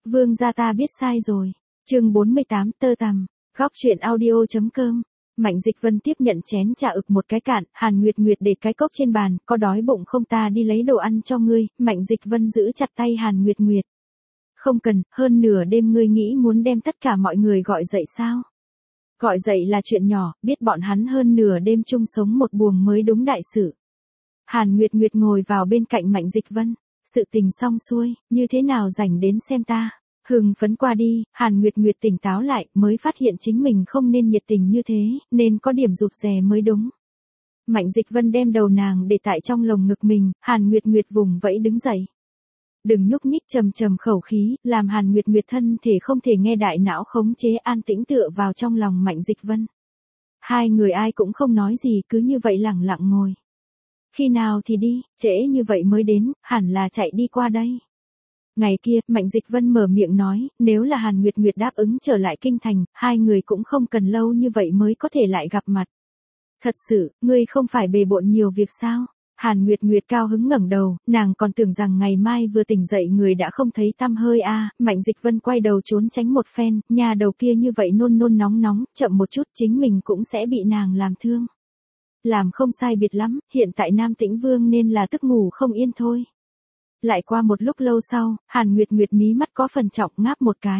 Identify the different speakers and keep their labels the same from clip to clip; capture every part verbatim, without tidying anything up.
Speaker 1: Vương gia ta biết sai rồi. Chương bốn mươi tám tơ tằm. Góc truyện audio.com. Mạnh Dịch Vân tiếp nhận chén trà ực một cái cạn, Hàn Nguyệt Nguyệt để cái cốc trên bàn, có đói bụng không ta đi lấy đồ ăn cho ngươi. Mạnh Dịch Vân giữ chặt tay Hàn Nguyệt Nguyệt. Không cần, hơn nửa đêm ngươi nghĩ muốn đem tất cả mọi người gọi dậy sao? Gọi dậy là chuyện nhỏ, biết bọn hắn hơn nửa đêm chung sống một buồng mới đúng đại sự. Hàn Nguyệt Nguyệt ngồi vào bên cạnh Mạnh Dịch Vân. Sự tình xong xuôi, như thế nào rảnh đến xem ta? Hừng phấn qua đi, Hàn Nguyệt Nguyệt tỉnh táo lại, mới phát hiện chính mình không nên nhiệt tình như thế, nên có điểm rụt rè mới đúng. Mạnh Dịch Vân đem đầu nàng để tại trong lồng ngực mình, Hàn Nguyệt Nguyệt vùng vẫy đứng dậy. Đừng nhúc nhích, trầm trầm khẩu khí, làm Hàn Nguyệt Nguyệt thân thể không thể nghe, đại não khống chế an tĩnh tựa vào trong lòng Mạnh Dịch Vân. Hai người ai cũng không nói gì, cứ như vậy lẳng lặng ngồi. Khi nào thì đi, trễ như vậy mới đến, hẳn là chạy đi qua đây. Ngày kia, Mạnh Dịch Vân mở miệng nói, nếu là Hàn Nguyệt Nguyệt đáp ứng trở lại kinh thành, hai người cũng không cần lâu như vậy mới có thể lại gặp mặt. Thật sự, ngươi không phải bề bộn nhiều việc sao? Hàn Nguyệt Nguyệt cao hứng ngẩng đầu, nàng còn tưởng rằng ngày mai vừa tỉnh dậy người đã không thấy tăm hơi a. À. Mạnh Dịch Vân quay đầu trốn tránh một phen, nhà đầu kia như vậy nôn nôn nóng nóng, chậm một chút chính mình cũng sẽ bị nàng làm thương. Làm không sai biệt lắm, hiện tại Nam Tĩnh Vương nên là tức ngủ không yên thôi. Lại qua một lúc lâu sau, Hàn Nguyệt Nguyệt mí mắt có phần trọng ngáp một cái.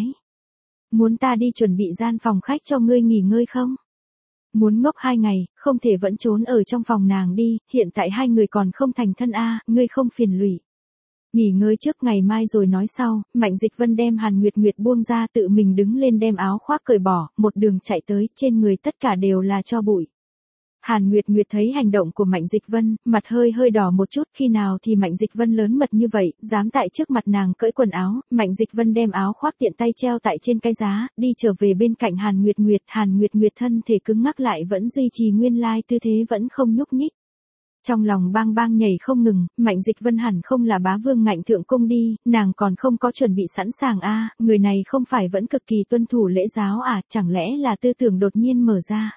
Speaker 1: Muốn ta đi chuẩn bị gian phòng khách cho ngươi nghỉ ngơi không? Muốn ngốc hai ngày, không thể vẫn trốn ở trong phòng nàng đi, hiện tại hai người còn không thành thân a, à, ngươi không phiền lụy. Nghỉ ngơi trước ngày mai rồi nói sau. Mạnh Dịch Vân đem Hàn Nguyệt Nguyệt buông ra, tự mình đứng lên đem áo khoác cởi bỏ, một đường chạy tới, trên người tất cả đều là tro bụi. Hàn Nguyệt Nguyệt thấy hành động của Mạnh Dịch Vân, mặt hơi hơi đỏ một chút, khi nào thì Mạnh Dịch Vân lớn mật như vậy, dám tại trước mặt nàng cởi quần áo. Mạnh Dịch Vân đem áo khoác tiện tay treo tại trên cái giá, đi trở về bên cạnh Hàn Nguyệt Nguyệt. Hàn Nguyệt Nguyệt thân thể cứng ngắc lại vẫn duy trì nguyên lai tư thế, vẫn không nhúc nhích. Trong lòng bang bang nhảy không ngừng, Mạnh Dịch Vân hẳn không là bá vương ngạnh thượng cung đi, nàng còn không có chuẩn bị sẵn sàng a, à, người này không phải vẫn cực kỳ tuân thủ lễ giáo à, chẳng lẽ là tư tưởng đột nhiên mở ra.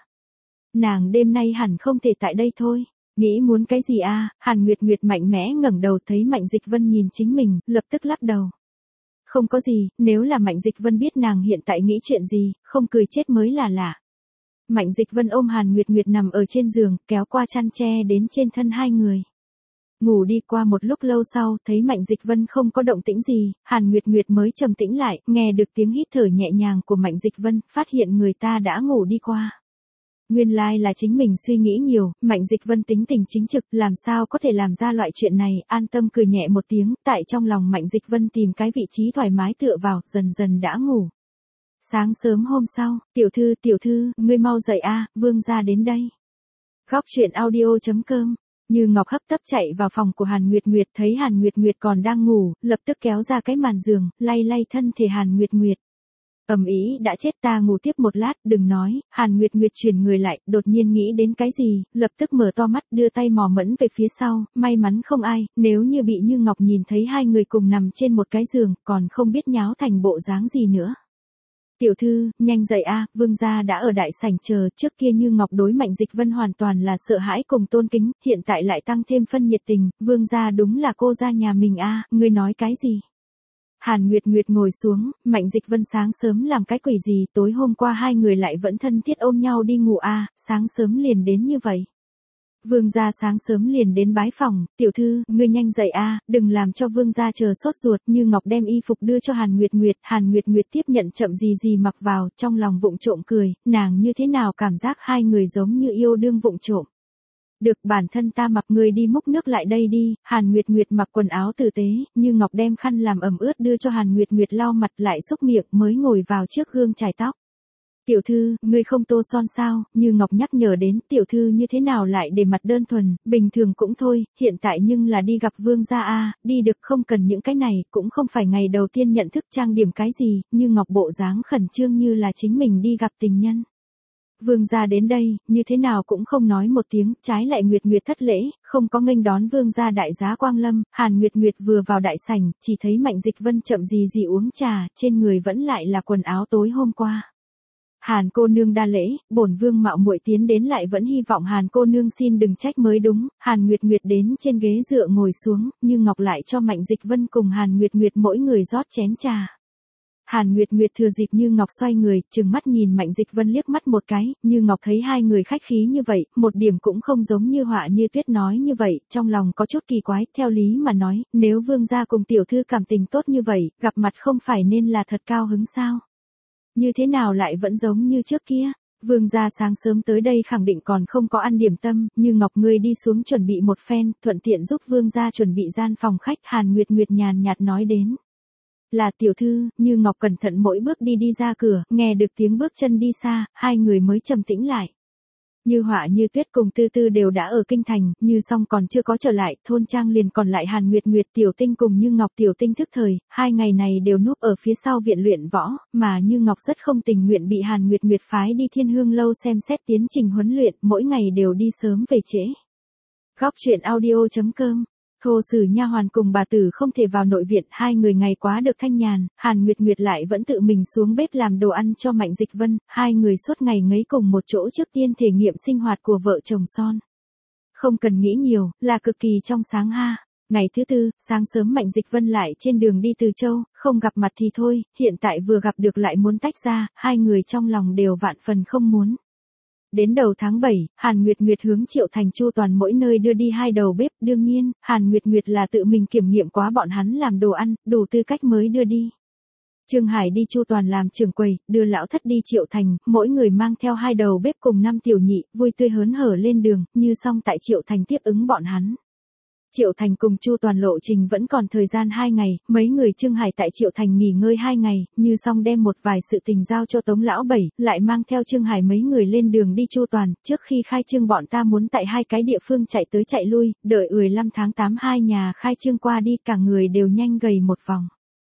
Speaker 1: Nàng đêm nay hẳn không thể tại đây thôi. Nghĩ muốn cái gì a? À? Hàn Nguyệt Nguyệt mạnh mẽ ngẩng đầu thấy Mạnh Dịch Vân nhìn chính mình, lập tức lắc đầu. Không có gì, nếu là Mạnh Dịch Vân biết nàng hiện tại nghĩ chuyện gì, không cười chết mới là lạ. Mạnh Dịch Vân ôm Hàn Nguyệt Nguyệt nằm ở trên giường, kéo qua chăn che đến trên thân hai người. Ngủ đi. Qua một lúc lâu sau, thấy Mạnh Dịch Vân không có động tĩnh gì, Hàn Nguyệt Nguyệt mới trầm tĩnh lại, nghe được tiếng hít thở nhẹ nhàng của Mạnh Dịch Vân, phát hiện người ta đã ngủ đi qua. Nguyên lai là chính mình suy nghĩ nhiều, Mạnh Dịch Vân tính tình chính trực, làm sao có thể làm ra loại chuyện này, an tâm cười nhẹ một tiếng, tại trong lòng Mạnh Dịch Vân tìm cái vị trí thoải mái tựa vào, dần dần đã ngủ. Sáng sớm hôm sau, tiểu thư, tiểu thư, ngươi mau dậy a, vương gia đến đây. Góc truyện audio.com. Như Ngọc hấp tấp chạy vào phòng của Hàn Nguyệt Nguyệt, thấy Hàn Nguyệt Nguyệt còn đang ngủ, lập tức kéo ra cái màn giường, lay lay thân thể Hàn Nguyệt Nguyệt. Ầm ĩ, đã chết, ta ngủ tiếp một lát, đừng nói. Hàn Nguyệt Nguyệt chuyển người lại, đột nhiên nghĩ đến cái gì, lập tức mở to mắt, đưa tay mò mẫm về phía sau, may mắn không ai, nếu như bị Như Ngọc nhìn thấy hai người cùng nằm trên một cái giường, còn không biết nháo thành bộ dáng gì nữa. Tiểu thư, nhanh dậy a, vương gia đã ở đại sảnh chờ. Trước kia Như Ngọc đối Mạnh Dịch Vân hoàn toàn là sợ hãi cùng tôn kính, hiện tại lại tăng thêm phân nhiệt tình, vương gia đúng là cô gia nhà mình a, ngươi nói cái gì? Hàn Nguyệt Nguyệt ngồi xuống, Mạnh Dịch Vân sáng sớm làm cái quỷ gì, tối hôm qua hai người lại vẫn thân thiết ôm nhau đi ngủ a, à, sáng sớm liền đến như vậy. Vương gia sáng sớm liền đến bái phòng, tiểu thư, ngươi nhanh dậy a, à, đừng làm cho vương gia chờ sốt ruột. Như Ngọc đem y phục đưa cho Hàn Nguyệt Nguyệt, Hàn Nguyệt Nguyệt tiếp nhận chậm gì gì mặc vào, trong lòng vụng trộm cười, nàng như thế nào cảm giác hai người giống như yêu đương vụng trộm. Được, bản thân ta mặc, người đi múc nước lại đây đi. Hàn Nguyệt Nguyệt mặc quần áo tử tế, Như Ngọc đem khăn làm ẩm ướt đưa cho Hàn Nguyệt Nguyệt lau mặt lại xúc miệng mới ngồi vào trước gương chải tóc. Tiểu thư, ngươi không tô son sao? Như Ngọc nhắc nhở đến, tiểu thư như thế nào lại để mặt đơn thuần, bình thường cũng thôi, hiện tại nhưng là đi gặp vương gia a, đi được không cần những cái này, cũng không phải ngày đầu tiên nhận thức trang điểm cái gì. Như Ngọc bộ dáng khẩn trương như là chính mình đi gặp tình nhân. Vương gia đến đây, như thế nào cũng không nói một tiếng, trái lại Nguyệt Nguyệt thất lễ, không có nghênh đón vương gia đại giá quang lâm. Hàn Nguyệt Nguyệt vừa vào đại sảnh, chỉ thấy Mạnh Dịch Vân chậm gì gì uống trà, trên người vẫn lại là quần áo tối hôm qua. Hàn cô nương đa lễ, bổn vương mạo muội tiến đến lại vẫn hy vọng Hàn cô nương xin đừng trách mới đúng. Hàn Nguyệt Nguyệt đến trên ghế dựa ngồi xuống, Như Ngọc lại cho Mạnh Dịch Vân cùng Hàn Nguyệt Nguyệt mỗi người rót chén trà. Hàn Nguyệt Nguyệt thừa dịp Như Ngọc xoay người, trừng mắt nhìn Mạnh Dịch Vân liếc mắt một cái, Như Ngọc thấy hai người khách khí như vậy, một điểm cũng không giống như Họa Như Tuyết nói như vậy, trong lòng có chút kỳ quái, theo lý mà nói, nếu vương gia cùng tiểu thư cảm tình tốt như vậy, gặp mặt không phải nên là thật cao hứng sao? Như thế nào lại vẫn giống như trước kia? Vương gia sáng sớm tới đây khẳng định còn không có ăn điểm tâm, Như Ngọc ngươi đi xuống chuẩn bị một phen, thuận tiện giúp vương gia chuẩn bị gian phòng khách, Hàn Nguyệt Nguyệt nhàn nhạt nói đến. Là tiểu thư, Như Ngọc cẩn thận mỗi bước đi đi ra cửa, nghe được tiếng bước chân đi xa, hai người mới trầm tĩnh lại. Như Họa Như Tuyết cùng Tư Tư đều đã ở kinh thành, Như Song còn chưa có trở lại, thôn trang liền còn lại Hàn Nguyệt Nguyệt Tiểu Tinh cùng Như Ngọc Tiểu Tinh thức thời, hai ngày này đều núp ở phía sau viện luyện võ, mà Như Ngọc rất không tình nguyện bị Hàn Nguyệt Nguyệt phái đi Thiên Hương lâu xem xét tiến trình huấn luyện, mỗi ngày đều đi sớm về trễ. Góc truyện audio chấm com Thô Sử nha hoàn cùng bà tử không thể vào nội viện, hai người ngày quá được thanh nhàn, Hàn Nguyệt Nguyệt lại vẫn tự mình xuống bếp làm đồ ăn cho Mạnh Dịch Vân, hai người suốt ngày ngấy cùng một chỗ trước tiên thể nghiệm sinh hoạt của vợ chồng son. Không cần nghĩ nhiều, là cực kỳ trong sáng ha. Ngày thứ tư, sáng sớm Mạnh Dịch Vân lại trên đường đi Từ Châu, không gặp mặt thì thôi, hiện tại vừa gặp được lại muốn tách ra, hai người trong lòng đều vạn phần không muốn. Đến đầu tháng bảy, Hàn Nguyệt Nguyệt hướng Triệu Thành Chu Toàn mỗi nơi đưa đi hai đầu bếp, đương nhiên, Hàn Nguyệt Nguyệt là tự mình kiểm nghiệm quá bọn hắn làm đồ ăn, đủ tư cách mới đưa đi. Trương Hải đi Chu Toàn làm trưởng quầy, đưa lão thất đi Triệu Thành, mỗi người mang theo hai đầu bếp cùng năm tiểu nhị, vui tươi hớn hở lên đường, Như Song tại Triệu Thành tiếp ứng bọn hắn. Triệu Thành cùng Chu Toàn lộ trình vẫn còn thời gian hai ngày, mấy người Trương Hải tại Triệu Thành nghỉ ngơi hai ngày, Như Song đem một vài sự tình giao cho Tống lão bảy, lại mang theo Trương Hải mấy người lên đường đi Chu Toàn, trước khi khai trương bọn ta muốn tại hai cái địa phương chạy tới chạy lui, đợi mười lăm tháng tám hai nhà khai trương qua đi, cả người đều nhanh gầy một vòng.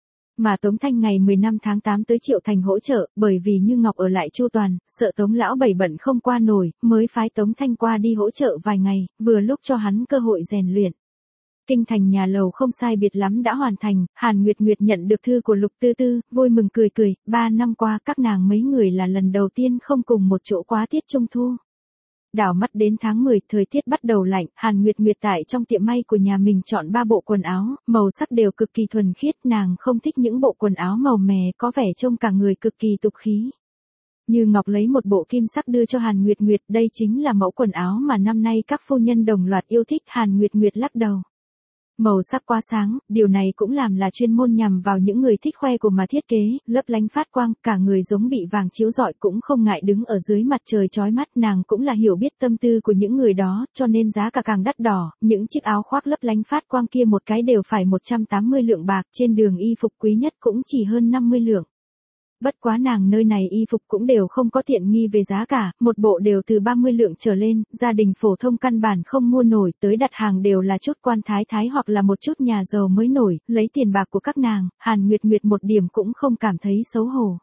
Speaker 1: Mà Tống Thanh ngày mười lăm tháng tám tới Triệu Thành hỗ trợ, bởi vì Như Ngọc ở lại Chu Toàn, sợ Tống lão bảy bận không qua nổi, mới phái Tống Thanh qua đi hỗ trợ vài ngày, vừa lúc cho hắn cơ hội rèn luyện. Kinh thành nhà lầu không sai biệt lắm đã hoàn thành, Hàn Nguyệt Nguyệt nhận được thư của Lục Tư Tư, vui mừng cười cười, ba năm qua các nàng mấy người là lần đầu tiên không cùng một chỗ quá tiết trung thu. Đảo mắt đến tháng mười, thời tiết bắt đầu lạnh, Hàn Nguyệt Nguyệt tại trong tiệm may của nhà mình chọn ba bộ quần áo, màu sắc đều cực kỳ thuần khiết, nàng không thích những bộ quần áo màu mè có vẻ trông cả người cực kỳ tục khí. Như Ngọc lấy một bộ kim sắc đưa cho Hàn Nguyệt Nguyệt, đây chính là mẫu quần áo mà năm nay các phu nhân đồng loạt yêu thích, Hàn Nguyệt Nguyệt lắc đầu. Màu sắc quá sáng, điều này cũng làm là chuyên môn nhằm vào những người thích khoe của mà thiết kế, lấp lánh phát quang, cả người giống bị vàng chiếu rọi cũng không ngại đứng ở dưới mặt trời chói mắt, nàng cũng là hiểu biết tâm tư của những người đó, cho nên giá cả càng đắt đỏ, những chiếc áo khoác lấp lánh phát quang kia một cái đều phải một trăm tám mươi lượng bạc, trên đường y phục quý nhất cũng chỉ hơn năm mươi lượng. Bất quá nàng nơi này y phục cũng đều không có tiện nghi về giá cả, một bộ đều từ ba mươi lượng trở lên, gia đình phổ thông căn bản không mua nổi, tới đặt hàng đều là chút quan thái thái hoặc là một chút nhà giàu mới nổi, lấy tiền bạc của các nàng, Hàn Nguyệt Nguyệt một điểm cũng không cảm thấy xấu hổ.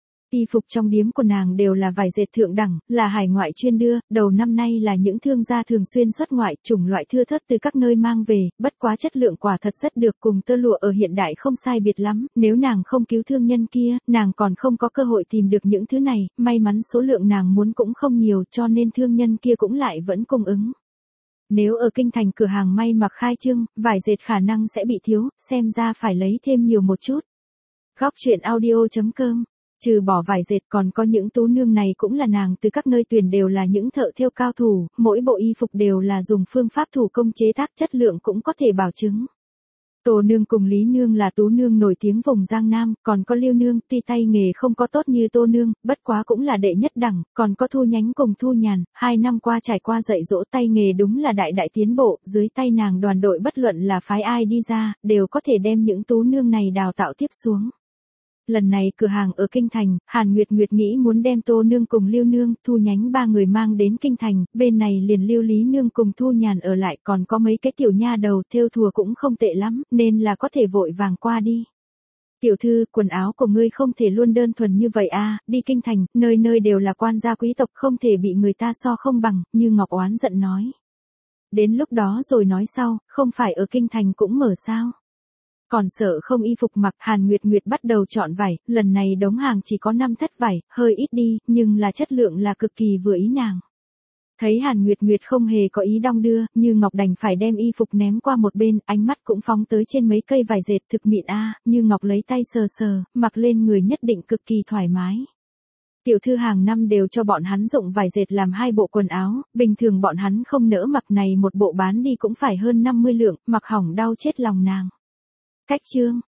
Speaker 1: Y phục trong điếm của nàng đều là vải dệt thượng đẳng, là hải ngoại chuyên đưa, đầu năm nay là những thương gia thường xuyên xuất ngoại, chủng loại thưa thớt từ các nơi mang về, bất quá chất lượng quả thật rất được, cùng tơ lụa ở hiện đại không sai biệt lắm, nếu nàng không cứu thương nhân kia, nàng còn không có cơ hội tìm được những thứ này, may mắn số lượng nàng muốn cũng không nhiều cho nên thương nhân kia cũng lại vẫn cung ứng. Nếu ở kinh thành cửa hàng may mặc khai trương, vải dệt khả năng sẽ bị thiếu, xem ra phải lấy thêm nhiều một chút. Góc truyện audio chấm com Trừ bỏ vải dệt còn có những tú nương này cũng là nàng từ các nơi tuyển, đều là những thợ thêu cao thủ, mỗi bộ y phục đều là dùng phương pháp thủ công chế tác, chất lượng cũng có thể bảo chứng. Tô nương cùng Lý nương là tú nương nổi tiếng vùng Giang Nam, còn có Liêu nương, tuy tay nghề không có tốt như Tô nương, bất quá cũng là đệ nhất đẳng, còn có Thu Nhánh cùng Thu Nhàn, hai năm qua trải qua dạy dỗ tay nghề đúng là đại đại tiến bộ, dưới tay nàng đoàn đội bất luận là phái ai đi ra, đều có thể đem những tú nương này đào tạo tiếp xuống. Lần này cửa hàng ở Kinh Thành, Hàn Nguyệt Nguyệt nghĩ muốn đem Tô nương cùng Liêu nương, Thu Nhánh ba người mang đến Kinh Thành, bên này liền Liêu Lý nương cùng Thu Nhàn ở lại, còn có mấy cái tiểu nha đầu thêu thùa cũng không tệ lắm, nên là có thể vội vàng qua đi. Tiểu thư, quần áo của ngươi không thể luôn đơn thuần như vậy a, đi Kinh Thành, nơi nơi đều là quan gia quý tộc, không thể bị người ta so không bằng, Như Ngọc oán giận nói. Đến lúc đó rồi nói sau, không phải ở Kinh Thành cũng mở sao? Còn sợ không y phục mặc, Hàn Nguyệt Nguyệt bắt đầu chọn vải, lần này đống hàng chỉ có năm thất vải, hơi ít đi, nhưng là chất lượng là cực kỳ vừa ý nàng. Thấy Hàn Nguyệt Nguyệt không hề có ý đong đưa, Như Ngọc đành phải đem y phục ném qua một bên, ánh mắt cũng phóng tới trên mấy cây vải dệt thực mịn a, Như Ngọc lấy tay sờ sờ, mặc lên người nhất định cực kỳ thoải mái. Tiểu thư hàng năm đều cho bọn hắn dụng vải dệt làm hai bộ quần áo, bình thường bọn hắn không nỡ mặc này một bộ bán đi cũng phải hơn năm mươi lượng, mặc hỏng đau chết lòng nàng. Cách chương